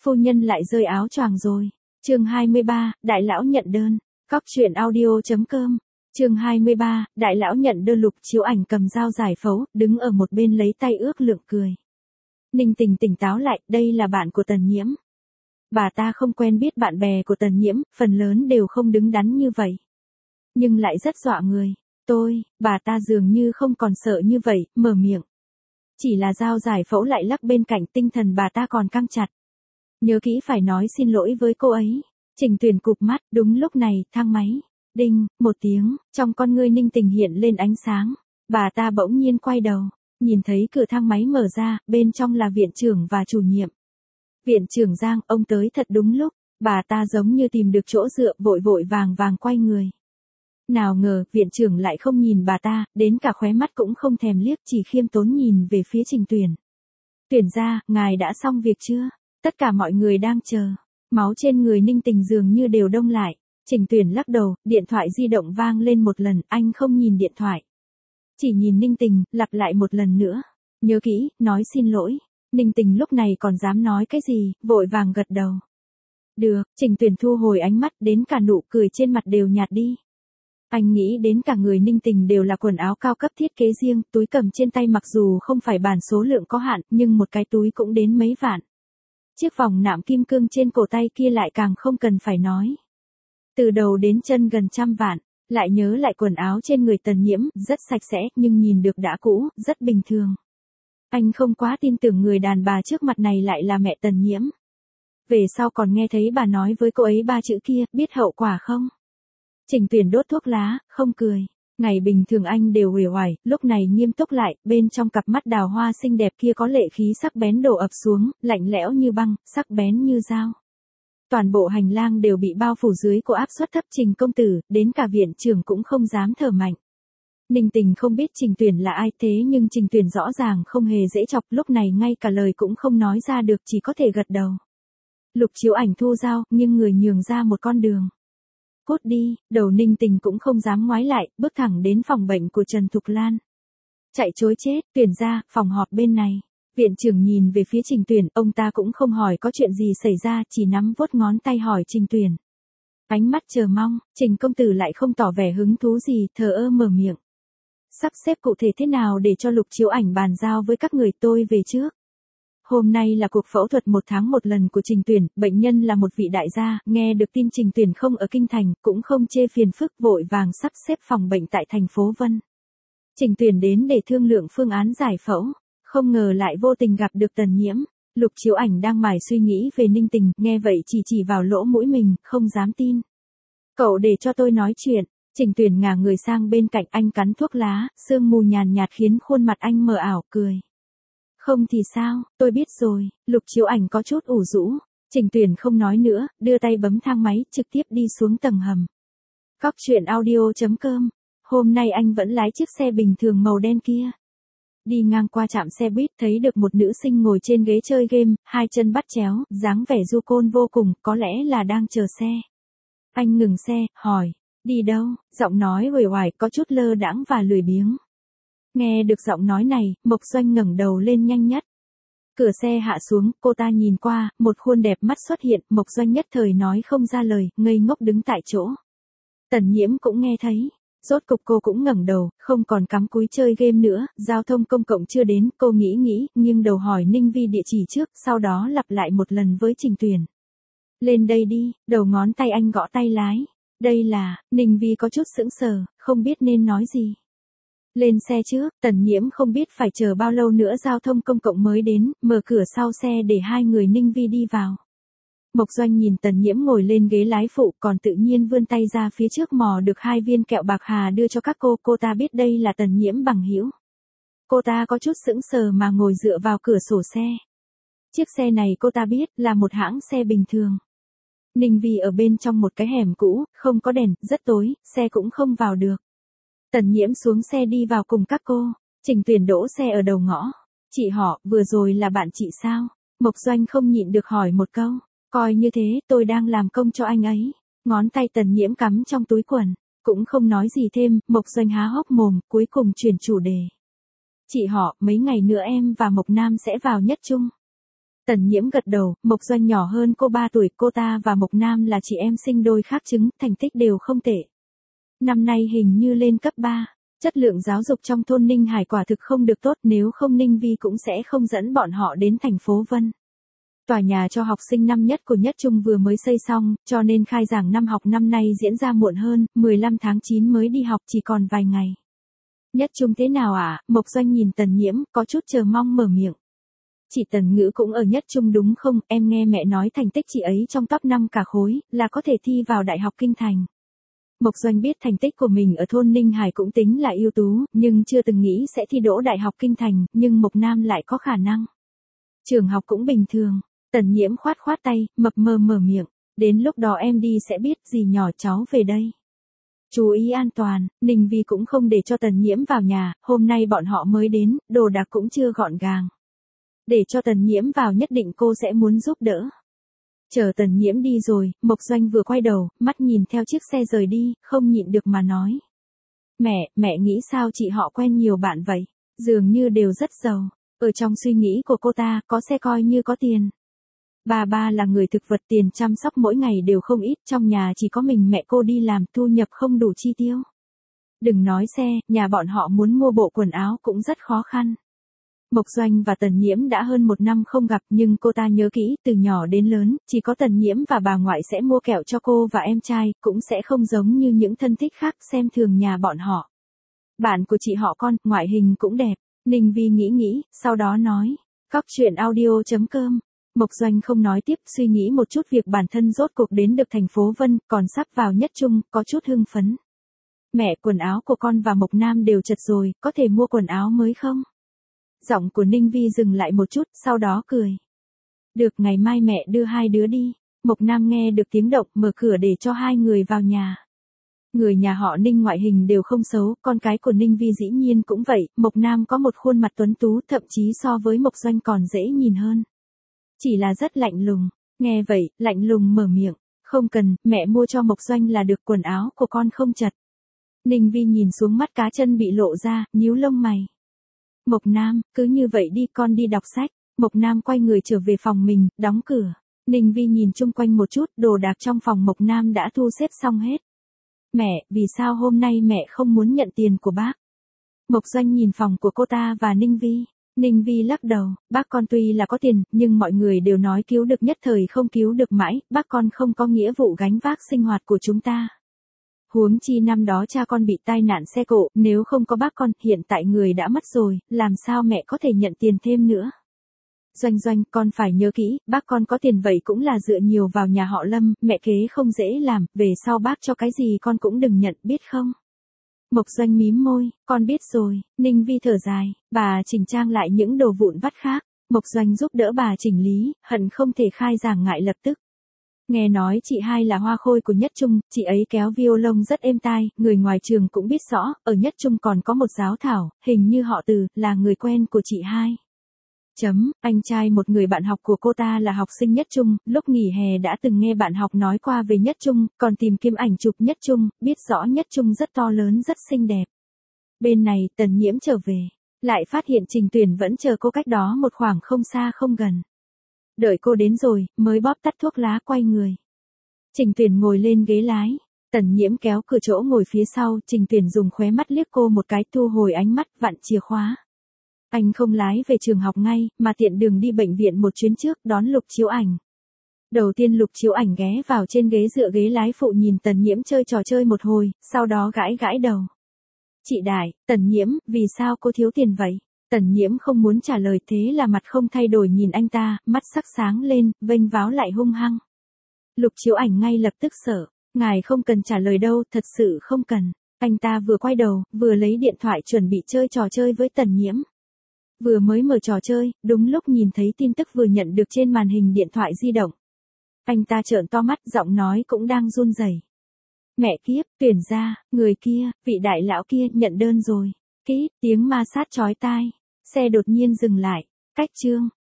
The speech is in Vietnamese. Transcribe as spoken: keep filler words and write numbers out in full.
phu nhân lại rơi áo choàng rồi. Chương hai mươi ba, đại lão nhận đơn. Cóc truyện audio chấm com. Chương hai mươi ba, đại lão nhận đơn. Lục Chiếu Ảnh cầm dao giải phẫu, đứng ở một bên lấy tay ước lượng cười. Ninh Tình tỉnh táo lại, đây là bạn của Tần Nhiễm. Bà ta không quen biết bạn bè của Tần Nhiễm, phần lớn đều không đứng đắn như vậy. Nhưng lại rất dọa người. Tôi, bà ta dường như không còn sợ như vậy, mở miệng. Chỉ là dao giải phẫu lại lắc bên cạnh, tinh thần bà ta còn căng chặt. Nhớ kỹ phải nói xin lỗi với cô ấy. Trình Tuyển cụp mắt, đúng lúc này, thang máy. Đinh, một tiếng, trong con ngươi Ninh Tình hiện lên ánh sáng. Bà ta bỗng nhiên quay đầu, nhìn thấy cửa thang máy mở ra, bên trong là viện trưởng và chủ nhiệm. Viện trưởng Giang, ông tới thật đúng lúc. Bà ta giống như tìm được chỗ dựa, vội vội vàng vàng quay người. Nào ngờ, viện trưởng lại không nhìn bà ta, đến cả khóe mắt cũng không thèm liếc, chỉ khiêm tốn nhìn về phía Trình Tuyển. Tuyển gia, ngài đã xong việc chưa? Tất cả mọi người đang chờ. Máu trên người Ninh Tình dường như đều đông lại. Trình Tuyển lắc đầu, điện thoại di động vang lên một lần, anh không nhìn điện thoại. Chỉ nhìn Ninh Tình, lặp lại một lần nữa. Nhớ kỹ, nói xin lỗi. Ninh Tình lúc này còn dám nói cái gì, vội vàng gật đầu. Được, Trình Tuyển thu hồi ánh mắt, đến cả nụ cười trên mặt đều nhạt đi. Anh nghĩ đến cả người Ninh Tình đều là quần áo cao cấp thiết kế riêng, túi cầm trên tay mặc dù không phải bản số lượng có hạn, nhưng một cái túi cũng đến mấy vạn. Chiếc vòng nạm kim cương trên cổ tay kia lại càng không cần phải nói. Từ đầu đến chân gần trăm vạn, lại nhớ lại quần áo trên người Tần Nhiễm, rất sạch sẽ, nhưng nhìn được đã cũ, rất bình thường. Anh không quá tin tưởng người đàn bà trước mặt này lại là mẹ Tần Nhiễm. Về sau còn nghe thấy bà nói với cô ấy ba chữ kia, biết hậu quả không? Trình Tuyển đốt thuốc lá, không cười. Ngày bình thường anh đều uể oải, lúc này nghiêm túc lại, bên trong cặp mắt đào hoa xinh đẹp kia có lệ khí sắc bén đổ ập xuống, lạnh lẽo như băng, sắc bén như dao. Toàn bộ hành lang đều bị bao phủ dưới cô áp suất thấp Trình công tử, đến cả viện trưởng cũng không dám thở mạnh. Ninh Tình không biết Trình Tuyển là ai thế nhưng Trình Tuyển rõ ràng không hề dễ chọc, lúc này ngay cả lời cũng không nói ra được, chỉ có thể gật đầu. Lục Chiếu Ảnh thu dao, nhưng người nhường ra một con đường. Cút đi, đầu Ninh Tình cũng không dám ngoái lại, bước thẳng đến phòng bệnh của Trần Thục Lan. Chạy chối chết, Tuyển ra, phòng họp bên này. Viện trưởng nhìn về phía Trình Tuyển, ông ta cũng không hỏi có chuyện gì xảy ra, chỉ nắm vuốt ngón tay hỏi Trình Tuyển. Ánh mắt chờ mong, Trình công tử lại không tỏ vẻ hứng thú gì, thờ ơ mở miệng. Sắp xếp cụ thể thế nào để cho Lục Chiếu Ảnh bàn giao với các người, tôi về trước. Hôm nay là cuộc phẫu thuật một tháng một lần của Trình Tuyển, bệnh nhân là một vị đại gia, nghe được tin Trình Tuyển không ở kinh thành, cũng không chê phiền phức, vội vàng sắp xếp phòng bệnh tại thành phố Vân. Trình Tuyển đến để thương lượng phương án giải phẫu, không ngờ lại vô tình gặp được Tần Nhiễm. Lục Chiếu Ảnh đang mải suy nghĩ về Ninh Tình, nghe vậy chỉ chỉ vào lỗ mũi mình, không dám tin. Cậu để cho tôi nói chuyện. Trình Tuyển ngả người sang bên cạnh, anh cắn thuốc lá, sương mù nhàn nhạt khiến khuôn mặt anh mờ ảo, cười. Không thì sao, tôi biết rồi. Lục Chiếu Ảnh có chút ủ rũ. Trình Tuyển không nói nữa, đưa tay bấm thang máy, trực tiếp đi xuống tầng hầm. Cóc truyện audio chấm com. Hôm nay anh vẫn lái chiếc xe bình thường màu đen kia. Đi ngang qua trạm xe buýt, thấy được một nữ sinh ngồi trên ghế chơi game, hai chân bắt chéo, dáng vẻ du côn vô cùng, có lẽ là đang chờ xe. Anh ngừng xe, hỏi, đi đâu? Giọng nói uể oải, có chút lơ đãng và lười biếng. Nghe được giọng nói này, Mộc Doanh ngẩng đầu lên nhanh nhất. Cửa xe hạ xuống, cô ta nhìn qua, một khuôn đẹp mắt xuất hiện, Mộc Doanh nhất thời nói không ra lời, ngây ngốc đứng tại chỗ. Tần Nhiễm cũng nghe thấy. Rốt cục cô cũng ngẩng đầu, không còn cắm cúi chơi game nữa, giao thông công cộng chưa đến, cô nghĩ nghĩ, nghiêng đầu hỏi Ninh Vi địa chỉ trước, sau đó lặp lại một lần với Trình Tuyển. Lên đây đi, đầu ngón tay anh gõ tay lái. Đây là, Ninh Vi có chút sững sờ, không biết nên nói gì. Lên xe trước, Tần Nhiễm không biết phải chờ bao lâu nữa giao thông công cộng mới đến, mở cửa sau xe để hai người Ninh Vi đi vào. Mộc Doanh nhìn Tần Nhiễm ngồi lên ghế lái phụ, còn tự nhiên vươn tay ra phía trước mò được hai viên kẹo bạc hà đưa cho các cô, cô ta biết đây là Tần Nhiễm bằng hữu. Cô ta có chút sững sờ mà ngồi dựa vào cửa sổ xe. Chiếc xe này cô ta biết là một hãng xe bình thường. Ninh Vi ở bên trong một cái hẻm cũ, không có đèn, rất tối, xe cũng không vào được. Tần Nhiễm xuống xe đi vào cùng các cô. Trình Tuyển đỗ xe ở đầu ngõ. Chị họ, vừa rồi là bạn chị sao? Mộc Doanh không nhịn được hỏi một câu. Coi như thế, tôi đang làm công cho anh ấy. Ngón tay Tần Nhiễm cắm trong túi quần. Cũng không nói gì thêm, Mộc Doanh há hốc mồm, cuối cùng chuyển chủ đề. Chị họ, mấy ngày nữa em và Mộc Nam sẽ vào nhất trung. Tần Nhiễm gật đầu, Mộc Doanh nhỏ hơn cô ba tuổi, cô ta và Mộc Nam là chị em sinh đôi khác trứng, thành tích đều không tệ. Năm nay hình như lên cấp ba, chất lượng giáo dục trong thôn Ninh Hải quả thực không được tốt, nếu không Ninh Vi cũng sẽ không dẫn bọn họ đến thành phố Vân. Tòa nhà cho học sinh năm nhất của Nhất Trung vừa mới xây xong, cho nên khai giảng năm học năm nay diễn ra muộn hơn, mười lăm tháng chín mới đi học, chỉ còn vài ngày. Nhất Trung thế nào ạ? À? Mộc Doanh nhìn Tần Nhiễm, có chút chờ mong mở miệng. Chị Tần Ngữ cũng ở Nhất Trung đúng không? Em nghe mẹ nói thành tích chị ấy trong top năm cả khối, là có thể thi vào Đại học Kinh Thành. Mộc Doanh biết thành tích của mình ở thôn Ninh Hải cũng tính là ưu tú, nhưng chưa từng nghĩ sẽ thi đỗ Đại học Kinh Thành, nhưng Mộc Nam lại có khả năng. Trường học cũng bình thường. Tần Nhiễm khoát khoát tay, mập mờ mở miệng. Đến lúc đó em đi sẽ biết, dì nhỏ cháu về đây. Chú ý an toàn, Ninh Vi cũng không để cho Tần Nhiễm vào nhà, hôm nay bọn họ mới đến, đồ đạc cũng chưa gọn gàng. Để cho Tần Nhiễm vào nhất định cô sẽ muốn giúp đỡ. Chờ Tần Nhiễm đi rồi, Mộc Doanh vừa quay đầu, mắt nhìn theo chiếc xe rời đi, không nhịn được mà nói. Mẹ, mẹ nghĩ sao chị họ quen nhiều bạn vậy? Dường như đều rất giàu. Ở trong suy nghĩ của cô ta, có xe coi như có tiền. Bà ba là người thực vật, tiền chăm sóc mỗi ngày đều không ít, trong nhà chỉ có mình mẹ cô đi làm, thu nhập không đủ chi tiêu. Đừng nói xe, nhà bọn họ muốn mua bộ quần áo cũng rất khó khăn. Mộc Doanh và Tần Nhiễm đã hơn một năm không gặp, nhưng cô ta nhớ kỹ, từ nhỏ đến lớn, chỉ có Tần Nhiễm và bà ngoại sẽ mua kẹo cho cô và em trai, cũng sẽ không giống như những thân thích khác xem thường nhà bọn họ. Bạn của chị họ con, ngoại hình cũng đẹp. Ninh Vi nghĩ nghĩ, sau đó nói. Cóc truyện audio chấm com. Mộc Doanh không nói tiếp, suy nghĩ một chút việc bản thân rốt cuộc đến được thành phố Vân, còn sắp vào Nhất Trung, có chút hưng phấn. Mẹ, quần áo của con và Mộc Nam đều chật rồi, có thể mua quần áo mới không? Giọng của Ninh Vi dừng lại một chút, sau đó cười. Được, ngày mai mẹ đưa hai đứa đi. Mộc Nam nghe được tiếng động, mở cửa để cho hai người vào nhà. Người nhà họ Ninh ngoại hình đều không xấu, con cái của Ninh Vi dĩ nhiên cũng vậy, Mộc Nam có một khuôn mặt tuấn tú, thậm chí so với Mộc Doanh còn dễ nhìn hơn. Chỉ là rất lạnh lùng. Nghe vậy, lạnh lùng mở miệng. Không cần, mẹ mua cho Mộc Doanh là được, quần áo của con không chật. Ninh Vi nhìn xuống mắt cá chân bị lộ ra, nhíu lông mày. Mộc Nam, cứ như vậy đi, con đi đọc sách. Mộc Nam quay người trở về phòng mình, đóng cửa. Ninh Vi nhìn chung quanh một chút, đồ đạc trong phòng Mộc Nam đã thu xếp xong hết. Mẹ, vì sao hôm nay mẹ không muốn nhận tiền của bác? Mộc Doanh nhìn phòng của cô ta và Ninh Vi. Ninh Vi lắc đầu, bác con tuy là có tiền, nhưng mọi người đều nói cứu được nhất thời không cứu được mãi, bác con không có nghĩa vụ gánh vác sinh hoạt của chúng ta. Huống chi năm đó cha con bị tai nạn xe cộ, nếu không có bác con, hiện tại người đã mất rồi, làm sao mẹ có thể nhận tiền thêm nữa. Doanh Doanh, con phải nhớ kỹ, bác con có tiền vậy cũng là dựa nhiều vào nhà họ Lâm, mẹ kế không dễ làm, về sau bác cho cái gì con cũng đừng nhận, biết không? Mộc Doanh mím môi, con biết rồi. Ninh Vi thở dài, bà chỉnh trang lại những đồ vụn vắt khác. Mộc Doanh giúp đỡ bà chỉnh lý, hận không thể khai giảng ngại lập tức. Nghe nói chị hai là hoa khôi của Nhất Trung, chị ấy kéo violon rất êm tai, người ngoài trường cũng biết rõ, ở Nhất Trung còn có một giáo thảo, hình như họ Từ, là người quen của chị hai. Chấm, anh trai một người bạn học của cô ta là học sinh Nhất Trung, lúc nghỉ hè đã từng nghe bạn học nói qua về Nhất Trung, còn tìm kiếm ảnh chụp Nhất Trung, biết rõ Nhất Trung rất to lớn rất xinh đẹp. Bên này, Tần Nhiễm trở về, lại phát hiện Trình Tuyển vẫn chờ cô cách đó một khoảng không xa không gần. Đợi cô đến rồi, mới bóp tắt thuốc lá quay người. Trình Tuyển ngồi lên ghế lái, Tần Nhiễm kéo cửa chỗ ngồi phía sau, Trình Tuyển dùng khóe mắt liếc cô một cái, thu hồi ánh mắt, vặn chìa khóa. Anh không lái về trường học ngay, mà tiện đường đi bệnh viện một chuyến trước, đón Lục Chiếu Ảnh. Đầu tiên Lục Chiếu Ảnh ghé vào trên ghế dựa ghế lái phụ nhìn Tần Nhiễm chơi trò chơi một hồi, sau đó gãi gãi đầu. Chị Đại, Tần Nhiễm, vì sao cô thiếu tiền vậy? Tần Nhiễm không muốn trả lời, thế là mặt không thay đổi nhìn anh ta, mắt sắc sáng lên, vênh váo lại hung hăng. Lục Chiếu Ảnh ngay lập tức sợ, ngài không cần trả lời đâu, thật sự không cần. Anh ta vừa quay đầu, vừa lấy điện thoại chuẩn bị chơi trò chơi với Tần Nhiễm. Vừa mới mở trò chơi, đúng lúc nhìn thấy tin tức vừa nhận được trên màn hình điện thoại di động. Anh ta trợn to mắt, giọng nói cũng đang run rẩy. Mẹ kiếp, Tuyển ra, người kia, vị đại lão kia nhận đơn rồi. Kít, tiếng ma sát chói tai. Xe đột nhiên dừng lại. Cách chương.